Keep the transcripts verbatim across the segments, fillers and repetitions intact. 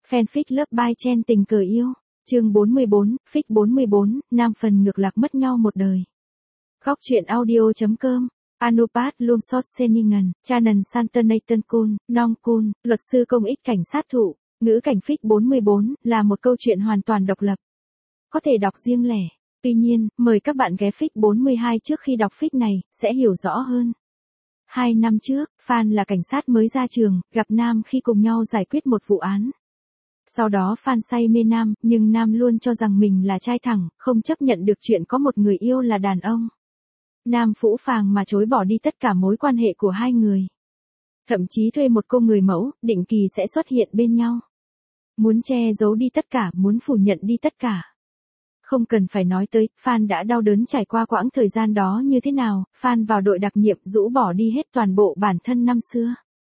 Fanfic Love by Chen tình cờ yêu. Chương bốn mươi bốn, Fic bốn mươi bốn, nam phần ngược lạc mất nhau một đời. Góc truyện audio.com. Anupat Lumsot Seningen, Chanan Santanatan Kun, Nong Kun, luật sư công ích cảnh sát thụ. Ngữ cảnh Fic bốn mươi bốn là một câu chuyện hoàn toàn độc lập. Có thể đọc riêng lẻ. Tuy nhiên, mời các bạn ghé Fic bốn mươi hai trước khi đọc Fic này, sẽ hiểu rõ hơn. Hai năm trước, Phan là cảnh sát mới ra trường, gặp Nam khi cùng nhau giải quyết một vụ án. Sau đó Phan say mê Nam, nhưng Nam luôn cho rằng mình là trai thẳng, không chấp nhận được chuyện có một người yêu là đàn ông. Nam phũ phàng mà chối bỏ đi tất cả mối quan hệ của hai người. Thậm chí thuê một cô người mẫu, định kỳ sẽ xuất hiện bên nhau. Muốn che giấu đi tất cả, muốn phủ nhận đi tất cả. Không cần phải nói tới, Phan đã đau đớn trải qua quãng thời gian đó như thế nào, Phan vào đội đặc nhiệm rũ bỏ đi hết toàn bộ bản thân năm xưa.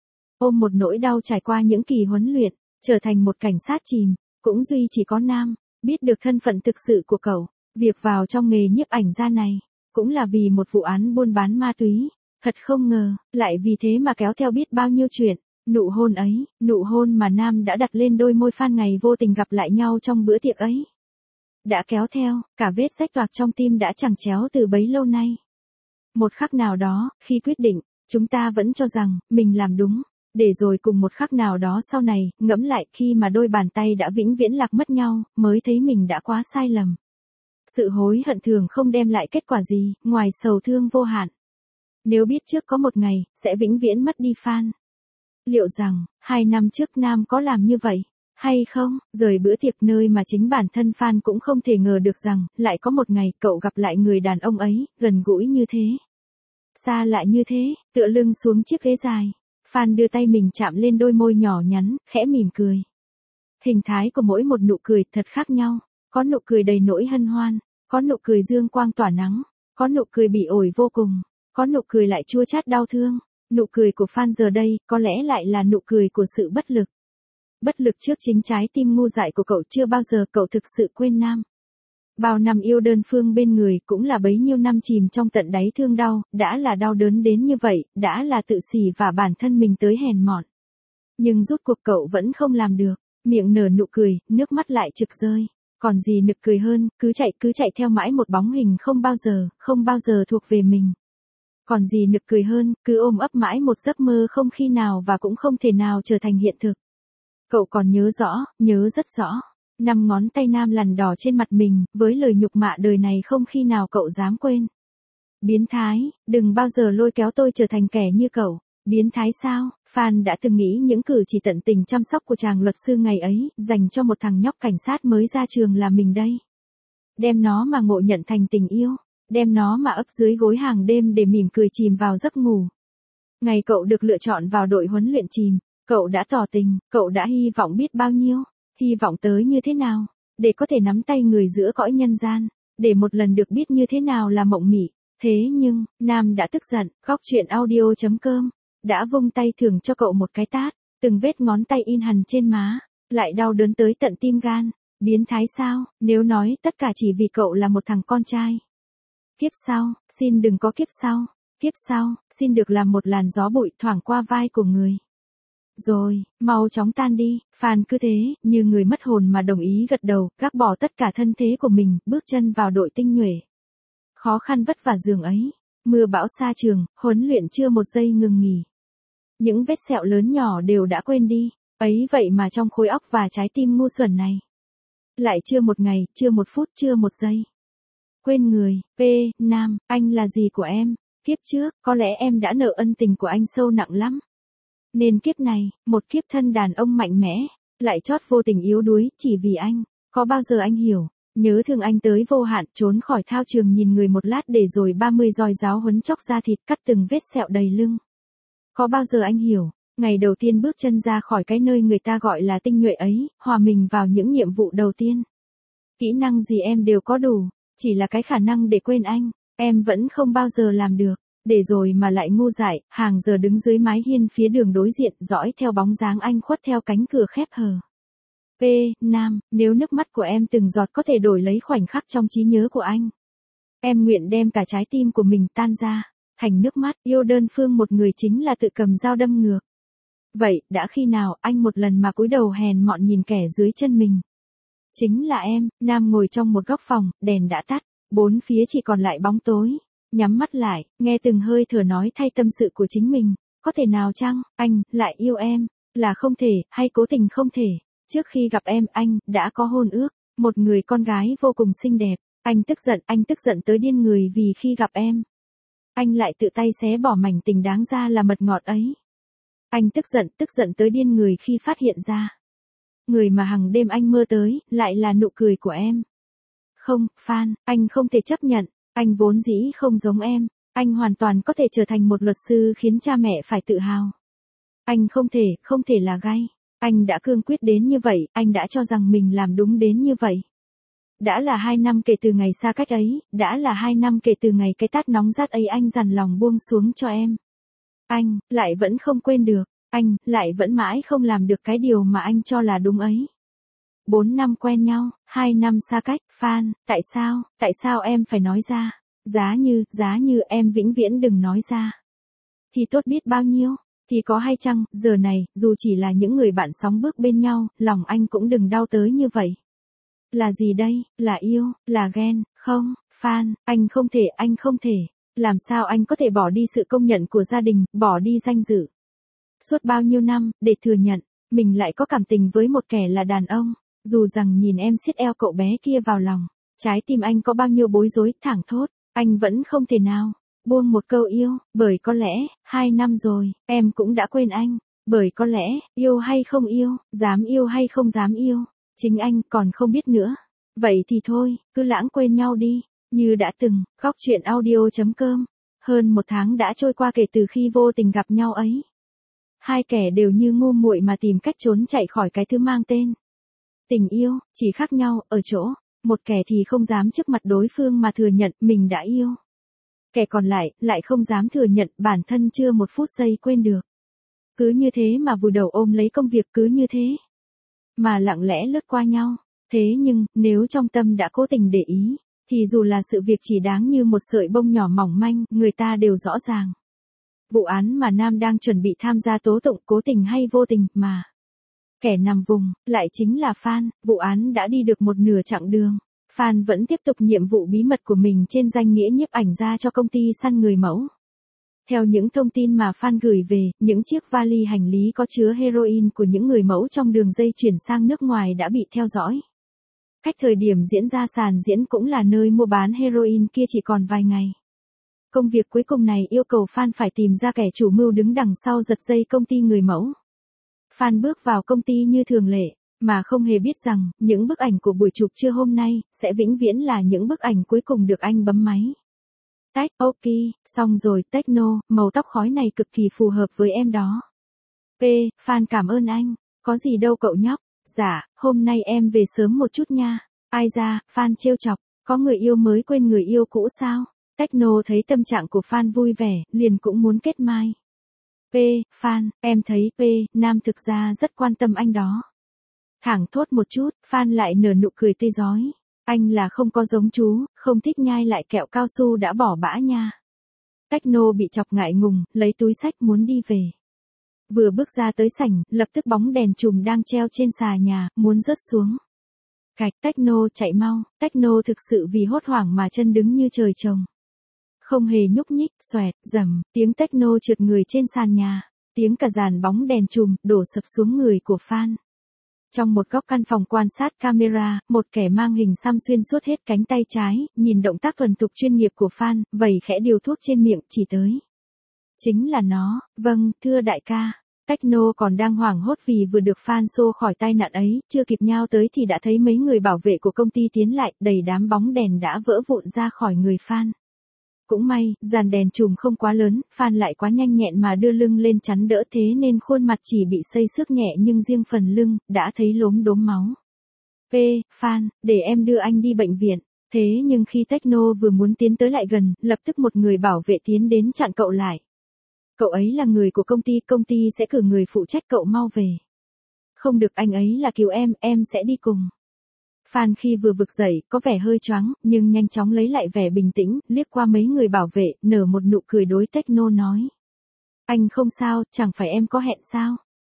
Ôm một nỗi đau trải qua những kỳ huấn luyện, trở thành một cảnh sát chìm, cũng duy chỉ có Nam, biết được thân phận thực sự của cậu. Việc vào trong nghề nhiếp ảnh gia này, cũng là vì một vụ án buôn bán ma túy. Thật không ngờ, lại vì thế mà kéo theo biết bao nhiêu chuyện. Nụ hôn ấy, nụ hôn mà Nam đã đặt lên đôi môi Phan ngày vô tình gặp lại nhau trong bữa tiệc ấy. Đã kéo theo, cả vết rách toạc trong tim đã chẳng chéo từ bấy lâu nay. Một khắc nào đó, khi quyết định, chúng ta vẫn cho rằng, mình làm đúng. Để rồi cùng một khắc nào đó sau này, ngẫm lại khi mà đôi bàn tay đã vĩnh viễn lạc mất nhau, mới thấy mình đã quá sai lầm. Sự hối hận thường không đem lại kết quả gì, ngoài sầu thương vô hạn. Nếu biết trước có một ngày, sẽ vĩnh viễn mất đi Phan. Liệu rằng, hai năm trước Nam có làm như vậy? Hay không, rời bữa tiệc nơi mà chính bản thân Phan cũng không thể ngờ được rằng, lại có một ngày cậu gặp lại người đàn ông ấy, gần gũi như thế. Xa lạ như thế, tựa lưng xuống chiếc ghế dài. Phan đưa tay mình chạm lên đôi môi nhỏ nhắn, khẽ mỉm cười. Hình thái của mỗi một nụ cười thật khác nhau, có nụ cười đầy nỗi hân hoan, có nụ cười dương quang tỏa nắng, có nụ cười bị ổi vô cùng, có nụ cười lại chua chát đau thương. Nụ cười của Phan giờ đây, có lẽ lại là nụ cười của sự bất lực. Bất lực trước chính trái tim ngu dại của cậu, chưa bao giờ cậu thực sự quên Nam. Bao năm yêu đơn phương bên người, cũng là bấy nhiêu năm chìm trong tận đáy thương đau, đã là đau đớn đến như vậy, đã là tự xỉ và bản thân mình tới hèn mọn. Nhưng rút cuộc cậu vẫn không làm được, miệng nở nụ cười, nước mắt lại trực rơi. Còn gì nực cười hơn, cứ chạy cứ chạy theo mãi một bóng hình không bao giờ, không bao giờ thuộc về mình. Còn gì nực cười hơn, cứ ôm ấp mãi một giấc mơ không khi nào và cũng không thể nào trở thành hiện thực. Cậu còn nhớ rõ, nhớ rất rõ. Năm ngón tay Nam lằn đỏ trên mặt mình, với lời nhục mạ đời này không khi nào cậu dám quên. Biến thái, đừng bao giờ lôi kéo tôi trở thành kẻ như cậu. Biến thái sao? Phan đã từng nghĩ những cử chỉ tận tình chăm sóc của chàng luật sư ngày ấy, dành cho một thằng nhóc cảnh sát mới ra trường là mình đây. Đem nó mà ngộ nhận thành tình yêu, đem nó mà ấp dưới gối hàng đêm để mỉm cười chìm vào giấc ngủ. Ngày cậu được lựa chọn vào đội huấn luyện chìm, cậu đã tỏ tình, cậu đã hy vọng biết bao nhiêu. Hy vọng tới như thế nào, để có thể nắm tay người giữa cõi nhân gian, để một lần được biết như thế nào là mộng mị. Thế nhưng, Nam đã tức giận, góc truyện audio.com, đã vung tay thưởng cho cậu một cái tát, từng vết ngón tay in hằn trên má, lại đau đớn tới tận tim gan. Biến thái sao, nếu nói tất cả chỉ vì cậu là một thằng con trai. Kiếp sau, xin đừng có kiếp sau, kiếp sau, xin được làm một làn gió bụi thoảng qua vai của người. Rồi, mau chóng tan đi. Phan cứ thế, như người mất hồn mà đồng ý gật đầu, gác bỏ tất cả thân thế của mình, bước chân vào đội tinh nhuệ. Khó khăn vất vả giường ấy, mưa bão xa trường, huấn luyện chưa một giây ngừng nghỉ. Những vết sẹo lớn nhỏ đều đã quên đi, ấy vậy mà trong khối óc và trái tim ngu xuẩn này. Lại chưa một ngày, chưa một phút, chưa một giây. Quên người, P, Nam, anh là gì của em? Kiếp trước, có lẽ em đã nợ ân tình của anh sâu nặng lắm. Nên kiếp này, một kiếp thân đàn ông mạnh mẽ, lại chót vô tình yếu đuối, chỉ vì anh. Có bao giờ anh hiểu, nhớ thương anh tới vô hạn, trốn khỏi thao trường nhìn người một lát để rồi ba mươi roi giáo huấn chóc da thịt, cắt từng vết sẹo đầy lưng. Có bao giờ anh hiểu, ngày đầu tiên bước chân ra khỏi cái nơi người ta gọi là tinh nhuệ ấy, hòa mình vào những nhiệm vụ đầu tiên. Kỹ năng gì em đều có đủ, chỉ là cái khả năng để quên anh, em vẫn không bao giờ làm được. Để rồi mà lại ngu dại, hàng giờ đứng dưới mái hiên phía đường đối diện, dõi theo bóng dáng anh khuất theo cánh cửa khép hờ. P, Nam, nếu nước mắt của em từng giọt có thể đổi lấy khoảnh khắc trong trí nhớ của anh, em nguyện đem cả trái tim của mình tan ra, thành nước mắt. Yêu đơn phương một người chính là tự cầm dao đâm ngược. Vậy, đã khi nào anh một lần mà cúi đầu hèn mọn nhìn kẻ dưới chân mình? Chính là em. Nam ngồi trong một góc phòng, đèn đã tắt, bốn phía chỉ còn lại bóng tối. Nhắm mắt lại, nghe từng hơi thở nói thay tâm sự của chính mình. Có thể nào chăng, anh, lại yêu em? Là không thể, hay cố tình không thể? Trước khi gặp em, anh, đã có hôn ước. Một người con gái vô cùng xinh đẹp. Anh tức giận, anh tức giận tới điên người vì khi gặp em. Anh lại tự tay xé bỏ mảnh tình đáng ra là mật ngọt ấy. Anh tức giận, tức giận tới điên người khi phát hiện ra. Người mà hằng đêm anh mơ tới, lại là nụ cười của em. Không, Phan, anh không thể chấp nhận. Anh vốn dĩ không giống em. Anh hoàn toàn có thể trở thành một luật sư khiến cha mẹ phải tự hào. Anh không thể, không thể là gay. Anh đã cương quyết đến như vậy, anh đã cho rằng mình làm đúng đến như vậy. Đã là hai năm kể từ ngày xa cách ấy, đã là hai năm kể từ ngày cái tát nóng rát ấy anh dằn lòng buông xuống cho em. Anh, lại vẫn không quên được, anh, lại vẫn mãi không làm được cái điều mà anh cho là đúng ấy. Bốn năm quen nhau, hai năm xa cách, Phan, tại sao, tại sao em phải nói ra? Giá như, giá như em vĩnh viễn đừng nói ra. Thì tốt biết bao nhiêu, thì có hay chăng, giờ này, dù chỉ là những người bạn sóng bước bên nhau, lòng anh cũng đừng đau tới như vậy. Là gì đây, là yêu, là ghen, không, Phan, anh không thể, anh không thể. Làm sao anh có thể bỏ đi sự công nhận của gia đình, bỏ đi danh dự. Suốt bao nhiêu năm, để thừa nhận, mình lại có cảm tình với một kẻ là đàn ông. Dù rằng nhìn em siết eo cậu bé kia vào lòng, trái tim anh có bao nhiêu bối rối, thảng thốt, anh vẫn không thể nào buông một câu yêu, bởi có lẽ, hai năm rồi, em cũng đã quên anh. Bởi có lẽ, yêu hay không yêu, dám yêu hay không dám yêu, chính anh còn không biết nữa. Vậy thì thôi, cứ lãng quên nhau đi, như đã từng. Góc truyện audio chấm com. Hơn một tháng đã trôi qua kể từ khi vô tình gặp nhau ấy. Hai kẻ đều như ngu muội mà tìm cách trốn chạy khỏi cái thứ mang tên tình yêu, chỉ khác nhau ở chỗ, một kẻ thì không dám trước mặt đối phương mà thừa nhận mình đã yêu. Kẻ còn lại, lại không dám thừa nhận bản thân chưa một phút giây quên được. Cứ như thế mà vùi đầu ôm lấy công việc, cứ như thế mà lặng lẽ lướt qua nhau. Thế nhưng, nếu trong tâm đã cố tình để ý, thì dù là sự việc chỉ đáng như một sợi bông nhỏ mỏng manh, người ta đều rõ ràng. Vụ án mà Nam đang chuẩn bị tham gia tố tụng cố tình hay vô tình mà kẻ nằm vùng, lại chính là Phan. Vụ án đã đi được một nửa chặng đường. Phan vẫn tiếp tục nhiệm vụ bí mật của mình trên danh nghĩa nhiếp ảnh gia cho công ty săn người mẫu. Theo những thông tin mà Phan gửi về, những chiếc vali hành lý có chứa heroin của những người mẫu trong đường dây chuyển sang nước ngoài đã bị theo dõi. Cách thời điểm diễn ra sàn diễn cũng là nơi mua bán heroin kia chỉ còn vài ngày. Công việc cuối cùng này yêu cầu Phan phải tìm ra kẻ chủ mưu đứng đằng sau giật dây công ty người mẫu. Phan bước vào công ty như thường lệ, mà không hề biết rằng, những bức ảnh của buổi chụp trưa hôm nay, sẽ vĩnh viễn là những bức ảnh cuối cùng được anh bấm máy. Tách, ok, xong rồi, techno, màu tóc khói này cực kỳ phù hợp với em đó. P, Phan cảm ơn anh, có gì đâu cậu nhóc. Dạ, hôm nay em về sớm một chút nha. Ai ra, Phan trêu chọc, có người yêu mới quên người yêu cũ sao? Techno thấy tâm trạng của Phan vui vẻ, liền cũng muốn kết mai. P, Phan, em thấy P, Nam thực ra rất quan tâm anh đó. Thẳng thốt một chút, Phan lại nở nụ cười tươi rói. Anh là không có giống chú, không thích nhai lại kẹo cao su đã bỏ bã nha. Techno bị chọc ngại ngùng, lấy túi xách muốn đi về. Vừa bước ra tới sảnh, lập tức bóng đèn chùm đang treo trên xà nhà, muốn rớt xuống. Cạch, Techno chạy mau, Techno thực sự vì hốt hoảng mà chân đứng như trời trồng. Không hề nhúc nhích, xoẹt, rầm, tiếng Techno trượt người trên sàn nhà, tiếng cả dàn bóng đèn chùm đổ sập xuống người của Phan. Trong một góc căn phòng quan sát camera, một kẻ mang hình xăm xuyên suốt hết cánh tay trái, nhìn động tác thuần thục chuyên nghiệp của Phan, vẩy khẽ điều thuốc trên miệng, chỉ tới. Chính là nó, vâng, thưa đại ca. Techno còn đang hoảng hốt vì vừa được Phan xô khỏi tai nạn ấy, chưa kịp nhao tới thì đã thấy mấy người bảo vệ của công ty tiến lại, đầy đám bóng đèn đã vỡ vụn ra khỏi người Phan. Cũng may, dàn đèn chùm không quá lớn, Phan lại quá nhanh nhẹn mà đưa lưng lên chắn đỡ thế nên khuôn mặt chỉ bị xây xước nhẹ nhưng riêng phần lưng, đã thấy lốm đốm máu. P, Phan, để em đưa anh đi bệnh viện. Thế nhưng khi Techno vừa muốn tiến tới lại gần, lập tức một người bảo vệ tiến đến chặn cậu lại. Cậu ấy là người của công ty, công ty sẽ cử người phụ trách cậu mau về. Không được, anh ấy là cứu em, em sẽ đi cùng. Phan khi vừa vực dậy, có vẻ hơi choáng, nhưng nhanh chóng lấy lại vẻ bình tĩnh, liếc qua mấy người bảo vệ, nở một nụ cười đối Techno nói. Anh không sao, chẳng phải em có hẹn sao?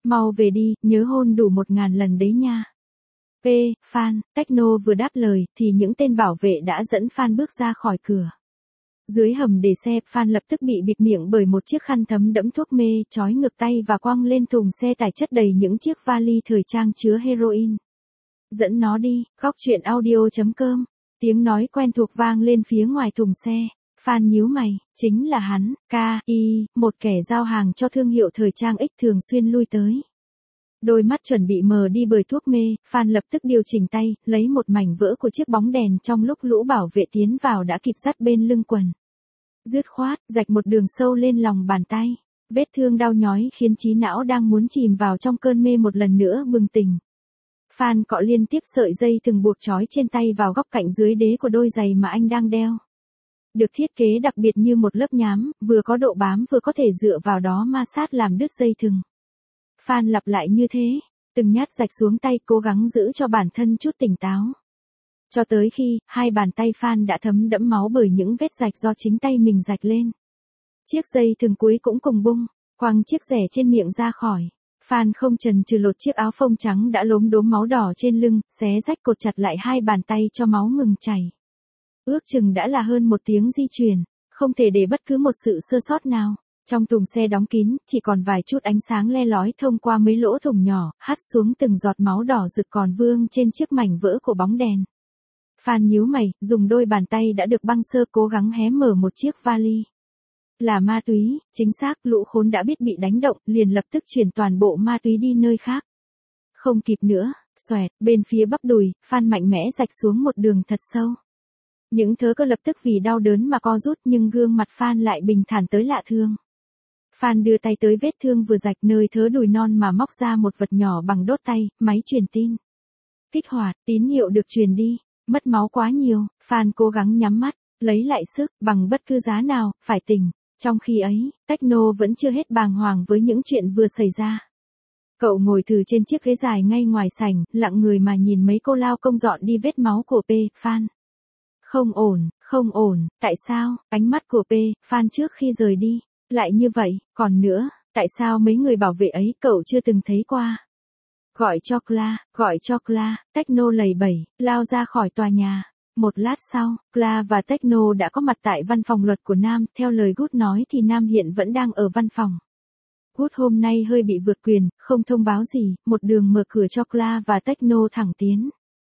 Mau về đi, nhớ hôn đủ một ngàn lần đấy nha. P. Phan, Techno vừa đáp lời, thì những tên bảo vệ đã dẫn Phan bước ra khỏi cửa. Dưới hầm để xe, Phan lập tức bị bịt miệng bởi một chiếc khăn thấm đẫm thuốc mê, trói ngược tay và quăng lên thùng xe tải chất đầy những chiếc vali thời trang chứa heroin. Dẫn nó đi, góc truyện audio chấm com. Tiếng nói quen thuộc vang lên phía ngoài thùng xe. Phan nhíu mày, chính là hắn, K I, một kẻ giao hàng cho thương hiệu thời trang X thường xuyên lui tới. Đôi mắt chuẩn bị mờ đi bởi thuốc mê, Phan lập tức điều chỉnh tay, lấy một mảnh vỡ của chiếc bóng đèn trong lúc lũ bảo vệ tiến vào đã kịp dắt bên lưng quần. Dứt khoát, rạch một đường sâu lên lòng bàn tay. Vết thương đau nhói khiến trí não đang muốn chìm vào trong cơn mê một lần nữa bừng tỉnh. Phan cọ liên tiếp sợi dây từng buộc trói trên tay vào góc cạnh dưới đế của đôi giày mà anh đang đeo. Được thiết kế đặc biệt như một lớp nhám, vừa có độ bám vừa có thể dựa vào đó ma sát làm đứt dây thừng. Phan lặp lại như thế, từng nhát rạch xuống tay cố gắng giữ cho bản thân chút tỉnh táo. Cho tới khi, hai bàn tay Phan đã thấm đẫm máu bởi những vết rạch do chính tay mình rạch lên. Chiếc dây thừng cuối cũng cùng bung, quăng chiếc rẻ trên miệng ra khỏi. Phan không chần chừ lột chiếc áo phông trắng đã lốm đốm máu đỏ trên lưng, xé rách cột chặt lại hai bàn tay cho máu ngừng chảy. Ước chừng đã là hơn một tiếng di chuyển, không thể để bất cứ một sự sơ sót nào. Trong thùng xe đóng kín, chỉ còn vài chút ánh sáng le lói thông qua mấy lỗ thủng nhỏ, hắt xuống từng giọt máu đỏ rực còn vương trên chiếc mảnh vỡ của bóng đèn. Phan nhíu mày, dùng đôi bàn tay đã được băng sơ cố gắng hé mở một chiếc vali. Là ma túy, chính xác, lũ khốn đã biết bị đánh động, liền lập tức chuyển toàn bộ ma túy đi nơi khác. Không kịp nữa, xoẹt, bên phía bắp đùi, Phan mạnh mẽ rạch xuống một đường thật sâu. Những thớ cơ lập tức vì đau đớn mà co rút nhưng gương mặt Phan lại bình thản tới lạ thường. Phan đưa tay tới vết thương vừa rạch nơi thớ đùi non mà móc ra một vật nhỏ bằng đốt tay, máy truyền tin. Kích hoạt, tín hiệu được truyền đi, mất máu quá nhiều, Phan cố gắng nhắm mắt, lấy lại sức, bằng bất cứ giá nào, phải tỉnh. Trong khi ấy, Techno vẫn chưa hết bàng hoàng với những chuyện vừa xảy ra. Cậu ngồi thử trên chiếc ghế dài ngay ngoài sảnh, lặng người mà nhìn mấy cô lao công dọn đi vết máu của P. Phan. Không ổn, không ổn, tại sao, ánh mắt của P. Phan trước khi rời đi, lại như vậy, còn nữa, tại sao mấy người bảo vệ ấy cậu chưa từng thấy qua. Gọi cho Cla, gọi cho Cla, Techno lầy bẩy, lao ra khỏi tòa nhà. Một lát sau, Cla và Techno đã có mặt tại văn phòng luật của Nam, theo lời Good nói thì Nam hiện vẫn đang ở văn phòng. Good hôm nay hơi bị vượt quyền, không thông báo gì, một đường mở cửa cho Cla và Techno thẳng tiến.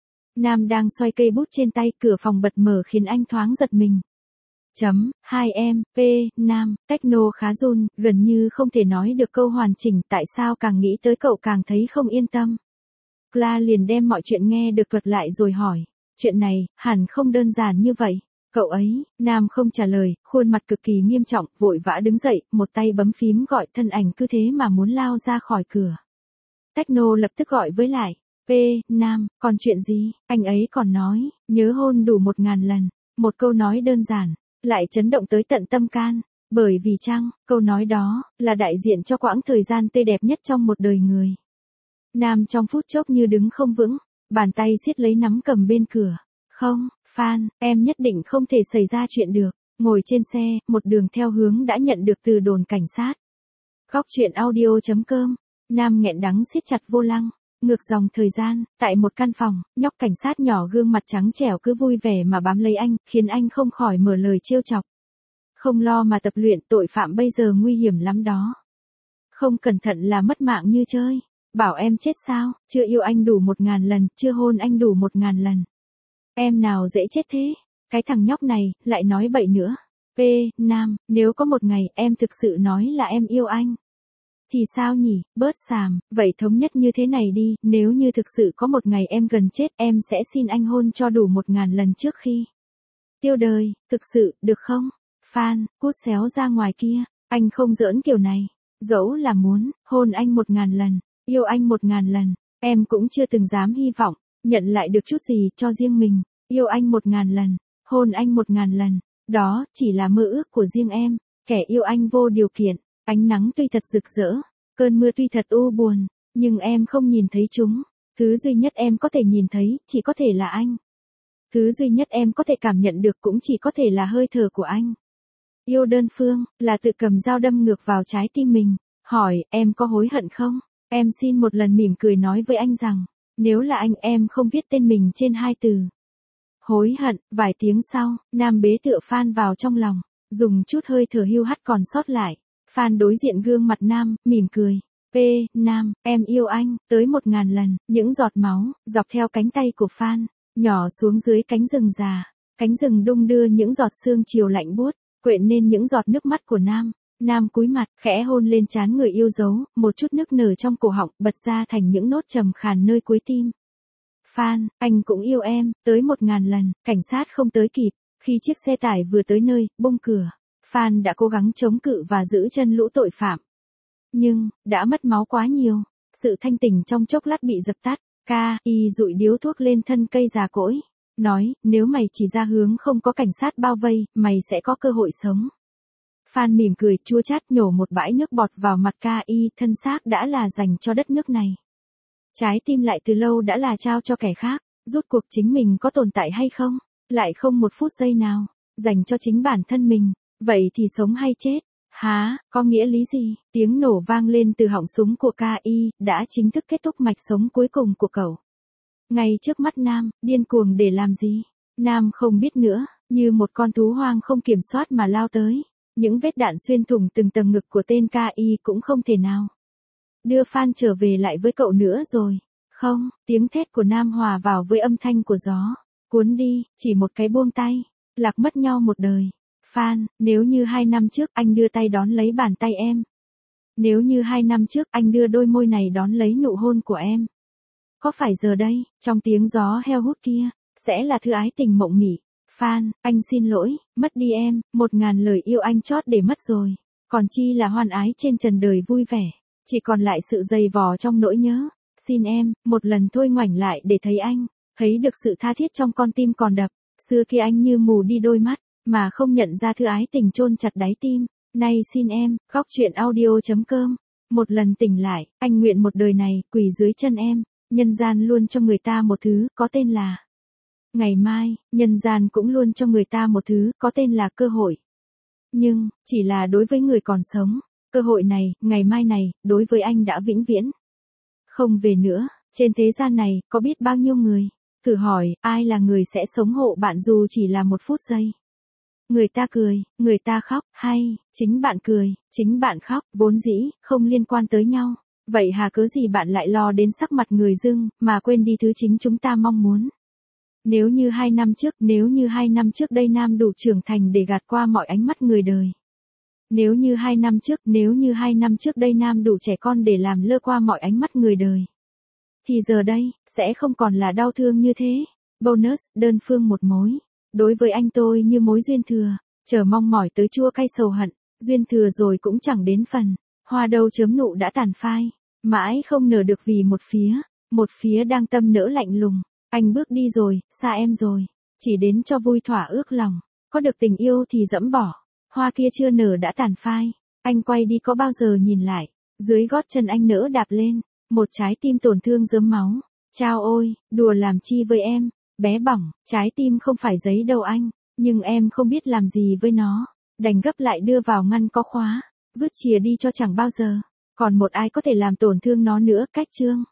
Nam đang xoay cây bút trên tay, cửa phòng bật mở khiến anh thoáng giật mình. Chấm, hai em, P, Nam, Techno khá run, gần như không thể nói được câu hoàn chỉnh, tại sao càng nghĩ tới cậu càng thấy không yên tâm. Cla liền đem mọi chuyện nghe được thuật lại rồi hỏi. Chuyện này, hẳn không đơn giản như vậy. Cậu ấy, Nam không trả lời, khuôn mặt cực kỳ nghiêm trọng, vội vã đứng dậy, một tay bấm phím gọi, thân ảnh cứ thế mà muốn lao ra khỏi cửa. Techno lập tức gọi với lại. P, Nam, còn chuyện gì? Anh ấy còn nói, nhớ hôn đủ một ngàn lần. Một câu nói đơn giản, lại chấn động tới tận tâm can. Bởi vì chăng, câu nói đó, là đại diện cho quãng thời gian tươi đẹp nhất trong một đời người. Nam trong phút chốc như đứng không vững. Bàn tay siết lấy nắm cầm bên cửa. Không, Phan, em nhất định không thể xảy ra chuyện được. Ngồi trên xe, một đường theo hướng đã nhận được từ đồn cảnh sát. Góc truyện audio chấm com. Nam nghẹn đắng siết chặt vô lăng. Ngược dòng thời gian, tại một căn phòng, nhóc cảnh sát nhỏ gương mặt trắng trẻo cứ vui vẻ mà bám lấy anh, khiến anh không khỏi mở lời trêu chọc. Không lo mà tập luyện, tội phạm bây giờ nguy hiểm lắm đó. Không cẩn thận là mất mạng như chơi. Bảo em chết sao, chưa yêu anh đủ một ngàn lần, chưa hôn anh đủ một ngàn lần. Em nào dễ chết thế, cái thằng nhóc này, lại nói bậy nữa. P, Nam, nếu có một ngày em thực sự nói là em yêu anh. Thì sao nhỉ, bớt xàm, vậy thống nhất như thế này đi, nếu như thực sự có một ngày em gần chết, em sẽ xin anh hôn cho đủ một ngàn lần trước khi tiêu đời, thực sự, được không? Phan, cút xéo ra ngoài kia, anh không giỡn kiểu này, dẫu là muốn, hôn anh một ngàn lần. Yêu anh một ngàn lần, em cũng chưa từng dám hy vọng, nhận lại được chút gì cho riêng mình. Yêu anh một ngàn lần, hôn anh một ngàn lần, đó chỉ là mơ ước của riêng em. Kẻ yêu anh vô điều kiện, ánh nắng tuy thật rực rỡ, cơn mưa tuy thật u buồn, nhưng em không nhìn thấy chúng. Thứ duy nhất em có thể nhìn thấy, chỉ có thể là anh. Thứ duy nhất em có thể cảm nhận được cũng chỉ có thể là hơi thở của anh. Yêu đơn phương, là tự cầm dao đâm ngược vào trái tim mình. Hỏi, em có hối hận không? Em xin một lần mỉm cười nói với anh rằng, nếu là anh em không viết tên mình trên hai từ. Hối hận. Vài tiếng sau, Nam bế tựa Phan vào trong lòng, dùng chút hơi thở hưu hắt còn sót lại. Phan đối diện gương mặt Nam, mỉm cười. P. Nam, em yêu anh, tới một ngàn lần. Những giọt máu, dọc theo cánh tay của Phan, nhỏ xuống dưới cánh rừng già. Cánh rừng đung đưa những giọt sương chiều lạnh buốt, quện nên những giọt nước mắt của Nam. Nam cúi mặt, khẽ hôn lên trán người yêu dấu, một chút nước nở trong cổ họng, bật ra thành những nốt trầm khàn nơi cuối tim. Phan, anh cũng yêu em, tới một ngàn lần. Cảnh sát không tới kịp. Khi chiếc xe tải vừa tới nơi, bung cửa, Phan đã cố gắng chống cự và giữ chân lũ tội phạm. Nhưng, đã mất máu quá nhiều. Sự thanh tỉnh trong chốc lát bị dập tắt. Ca, y dụi điếu thuốc lên thân cây già cỗi. Nói, nếu mày chỉ ra hướng không có cảnh sát bao vây, mày sẽ có cơ hội sống. Phan mỉm cười chua chát nhổ một bãi nước bọt vào mặt Ca y, thân xác đã là dành cho đất nước này. Trái tim lại từ lâu đã là trao cho kẻ khác. Rút cuộc chính mình có tồn tại hay không? Lại không một phút giây nào dành cho chính bản thân mình. Vậy thì sống hay chết? Hả, có nghĩa lý gì? Tiếng nổ vang lên từ họng súng của Ca y, đã chính thức kết thúc mạch sống cuối cùng của cậu. Ngay trước mắt Nam, điên cuồng để làm gì? Nam không biết nữa, như một con thú hoang không kiểm soát mà lao tới. Những vết đạn xuyên thủng từng tầng ngực của tên Ca y cũng không thể nào đưa Phan trở về lại với cậu nữa rồi. Không, tiếng thét của Nam hòa vào với âm thanh của gió. Cuốn đi, chỉ một cái buông tay, lạc mất nhau một đời. Phan, nếu như hai năm trước anh đưa tay đón lấy bàn tay em. Nếu như hai năm trước anh đưa đôi môi này đón lấy nụ hôn của em. Có phải giờ đây, trong tiếng gió heo hút kia, sẽ là thư ái tình mộng mị. Phan, anh xin lỗi, mất đi em, một ngàn lời yêu anh chót để mất rồi. Còn chi là hoan ái trên trần đời vui vẻ. Chỉ còn lại sự dày vò trong nỗi nhớ. Xin em, một lần thôi ngoảnh lại để thấy anh. Thấy được sự tha thiết trong con tim còn đập. Xưa kia anh như mù đi đôi mắt, mà không nhận ra thư ái tình chôn chặt đáy tim. Nay xin em, khóc chuyện audio chấm com. Một lần tỉnh lại, anh nguyện một đời này, quỳ dưới chân em. Nhân gian luôn cho người ta một thứ, có tên là ngày mai. Nhân gian cũng luôn cho người ta một thứ, có tên là cơ hội. Nhưng, chỉ là đối với người còn sống. Cơ hội này, ngày mai này, đối với anh đã vĩnh viễn không về nữa. Trên thế gian này, có biết bao nhiêu người. Thử hỏi, ai là người sẽ sống hộ bạn dù chỉ là một phút giây. Người ta cười, người ta khóc, hay, chính bạn cười, chính bạn khóc, vốn dĩ, không liên quan tới nhau. Vậy hà cớ gì bạn lại lo đến sắc mặt người dưng, mà quên đi thứ chính chúng ta mong muốn. Nếu như hai năm trước, nếu như hai năm trước đây Nam đủ trưởng thành để gạt qua mọi ánh mắt người đời. Nếu như hai năm trước, nếu như hai năm trước đây Nam đủ trẻ con để làm lơ qua mọi ánh mắt người đời. Thì giờ đây, sẽ không còn là đau thương như thế. Bonus, đơn phương một mối. Đối với anh tôi như mối duyên thừa. Chờ mong mỏi tới chua cay sầu hận. Duyên thừa rồi cũng chẳng đến phần. Hoa đâu chớm nụ đã tàn phai. Mãi không nở được vì một phía. Một phía đang tâm nỡ lạnh lùng. Anh bước đi rồi, xa em rồi. Chỉ đến cho vui thỏa ước lòng. Có được tình yêu thì dẫm bỏ. Hoa kia chưa nở đã tàn phai. Anh quay đi có bao giờ nhìn lại. Dưới gót chân anh nỡ đạp lên. Một trái tim tổn thương rớm máu. Chao ôi, đùa làm chi với em. Bé bỏng, trái tim không phải giấy đâu anh. Nhưng em không biết làm gì với nó. Đành gấp lại đưa vào ngăn có khóa. Vứt chìa đi cho chẳng bao giờ. Còn một ai có thể làm tổn thương nó nữa. Cách chương